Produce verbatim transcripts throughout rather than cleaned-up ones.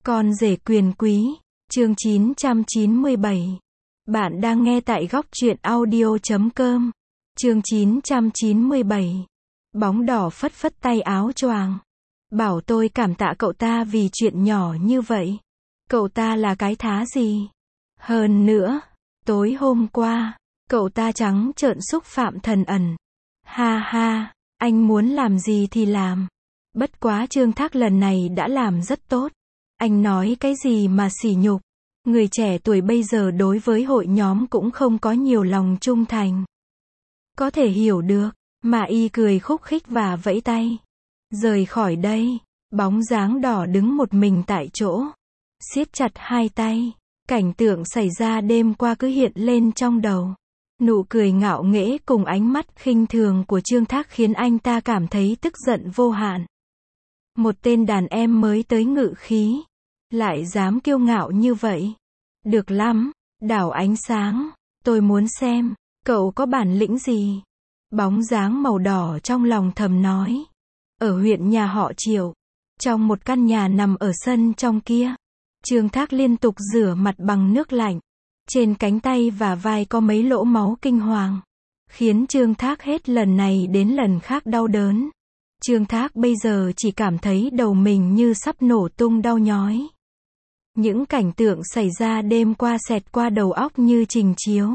Con rể quyền quý, chương chín trăm chín mươi bảy. Bạn đang nghe tại góc truyện audio chấm com. Chương chín trăm chín mươi bảy. Bóng đỏ phất phất tay áo choàng. Bảo tôi cảm tạ cậu ta vì chuyện nhỏ như vậy. Cậu ta là cái thá gì? Hơn nữa, tối hôm qua, cậu ta trắng trợn xúc phạm thần ẩn. Ha ha, anh muốn làm gì thì làm. Bất quá Trương Thác lần này đã làm rất tốt. Anh nói cái gì mà sỉ nhục. Người trẻ tuổi bây giờ đối với hội nhóm cũng không có nhiều lòng trung thành. Có thể hiểu được, mà y cười khúc khích và vẫy tay. Rời khỏi đây, bóng dáng đỏ đứng một mình tại chỗ. Siết chặt hai tay, cảnh tượng xảy ra đêm qua cứ hiện lên trong đầu. Nụ cười ngạo nghễ cùng ánh mắt khinh thường của Trương Thác khiến anh ta cảm thấy tức giận vô hạn. Một tên đàn em mới tới ngự khí, lại dám kiêu ngạo như vậy. Được lắm, đảo ánh sáng, tôi muốn xem, cậu có bản lĩnh gì? Bóng dáng màu đỏ trong lòng thầm nói. Ở huyện nhà họ Triệu, trong một căn nhà nằm ở sân trong kia, Trương Thác liên tục rửa mặt bằng nước lạnh. Trên cánh tay và vai có mấy lỗ máu kinh hoàng, khiến Trương Thác hết lần này đến lần khác đau đớn. Trương Thác bây giờ chỉ cảm thấy đầu mình như sắp nổ tung đau nhói. Những cảnh tượng xảy ra đêm qua xẹt qua đầu óc như trình chiếu.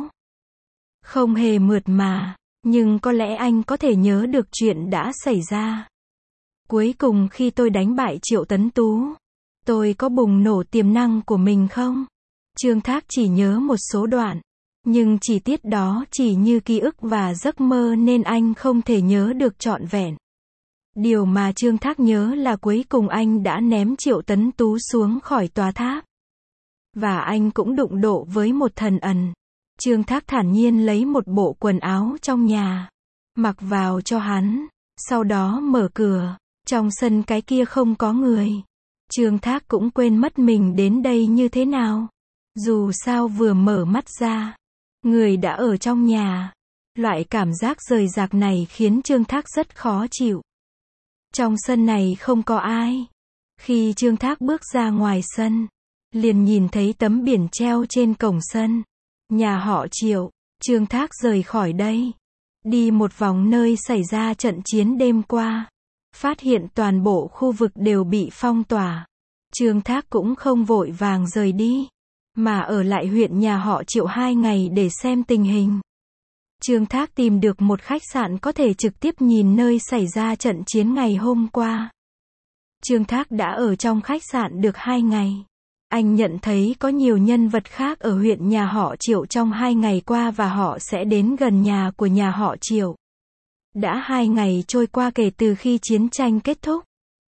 Không hề mượt mà, nhưng có lẽ anh có thể nhớ được chuyện đã xảy ra. Cuối cùng khi tôi đánh bại Triệu Tấn Tú, tôi có bùng nổ tiềm năng của mình không? Trương Thác chỉ nhớ một số đoạn, nhưng chi tiết đó chỉ như ký ức và giấc mơ nên anh không thể nhớ được trọn vẹn. Điều mà Trương Thác nhớ là cuối cùng anh đã ném Triệu Tấn Tú xuống khỏi tòa tháp. Và anh cũng đụng độ với một thần ẩn. Trương Thác thản nhiên lấy một bộ quần áo trong nhà, mặc vào cho hắn, sau đó mở cửa. Trong sân cái kia không có người. Trương Thác cũng quên mất mình đến đây như thế nào. Dù sao vừa mở mắt ra, người đã ở trong nhà. Loại cảm giác rời rạc này khiến Trương Thác rất khó chịu. Trong sân này không có ai. Khi Trương Thác bước ra ngoài sân, liền nhìn thấy tấm biển treo trên cổng sân. Nhà họ Triệu. Trương Thác rời khỏi đây, đi một vòng nơi xảy ra trận chiến đêm qua. Phát hiện toàn bộ khu vực đều bị phong tỏa. Trương Thác cũng không vội vàng rời đi, mà ở lại huyện nhà họ Triệu hai ngày để xem tình hình. Trương Thác tìm được một khách sạn có thể trực tiếp nhìn nơi xảy ra trận chiến ngày hôm qua. Trương Thác đã ở trong khách sạn được hai ngày. Anh nhận thấy có nhiều nhân vật khác ở huyện nhà họ Triệu trong hai ngày qua và họ sẽ đến gần nhà của nhà họ Triệu. Đã hai ngày trôi qua kể từ khi chiến tranh kết thúc.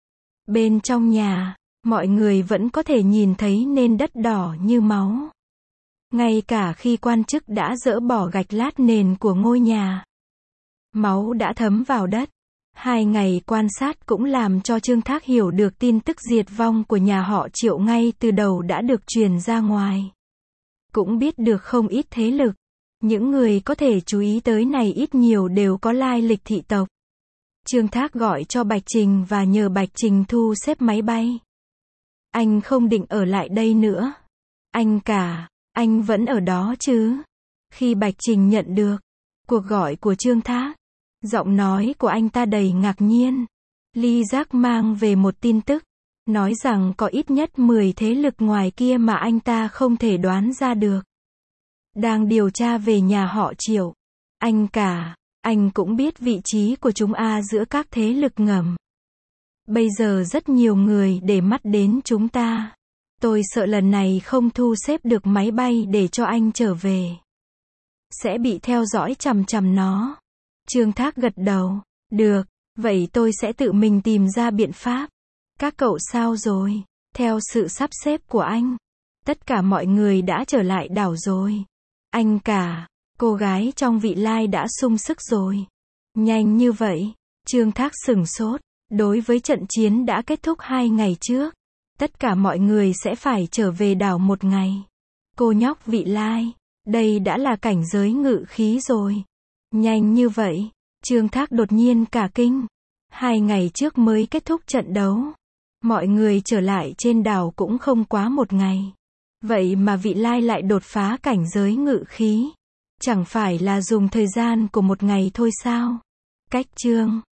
Bên trong nhà, mọi người vẫn có thể nhìn thấy nền đất đỏ như máu. Ngay cả khi quan chức đã dỡ bỏ gạch lát nền của ngôi nhà, máu đã thấm vào đất. Hai ngày quan sát cũng làm cho Trương Thác hiểu được tin tức diệt vong của nhà họ Triệu ngay từ đầu đã được truyền ra ngoài. Cũng biết được không ít thế lực. Những người có thể chú ý tới này ít nhiều đều có lai lịch thị tộc. Trương Thác gọi cho Bạch Trình và nhờ Bạch Trình thu xếp máy bay. Anh không định ở lại đây nữa. Anh cả, anh vẫn ở đó chứ? Khi Bạch Trình nhận được cuộc gọi của Trương Thác, giọng nói của anh ta đầy ngạc nhiên. Ly Giác mang về một tin tức, nói rằng có ít nhất mười thế lực ngoài kia mà anh ta không thể đoán ra được. Đang điều tra về nhà họ Triệu. Anh cả, anh cũng biết vị trí của chúng a giữa các thế lực ngầm. Bây giờ rất nhiều người để mắt đến chúng ta. Tôi sợ lần này không thu xếp được máy bay để cho anh trở về, sẽ bị theo dõi chằm chằm nó. Trương Thác gật đầu. Được, vậy tôi sẽ tự mình tìm ra biện pháp. Các cậu sao rồi? Theo sự sắp xếp của anh, tất cả mọi người đã trở lại đảo rồi. Anh cả, cô gái trong vị lai đã sung sức rồi. Nhanh như vậy? Trương Thác sửng sốt. Đối với trận chiến đã kết thúc hai ngày trước, tất cả mọi người sẽ phải trở về đảo một ngày. Cô nhóc vị lai, đây đã là cảnh giới ngự khí rồi. Nhanh như vậy? Trương Thác đột nhiên cả kinh. Hai ngày trước mới kết thúc trận đấu. Mọi người trở lại trên đảo cũng không quá một ngày. Vậy mà vị lai lại đột phá cảnh giới ngự khí. Chẳng phải là dùng thời gian của một ngày thôi sao? Cách chương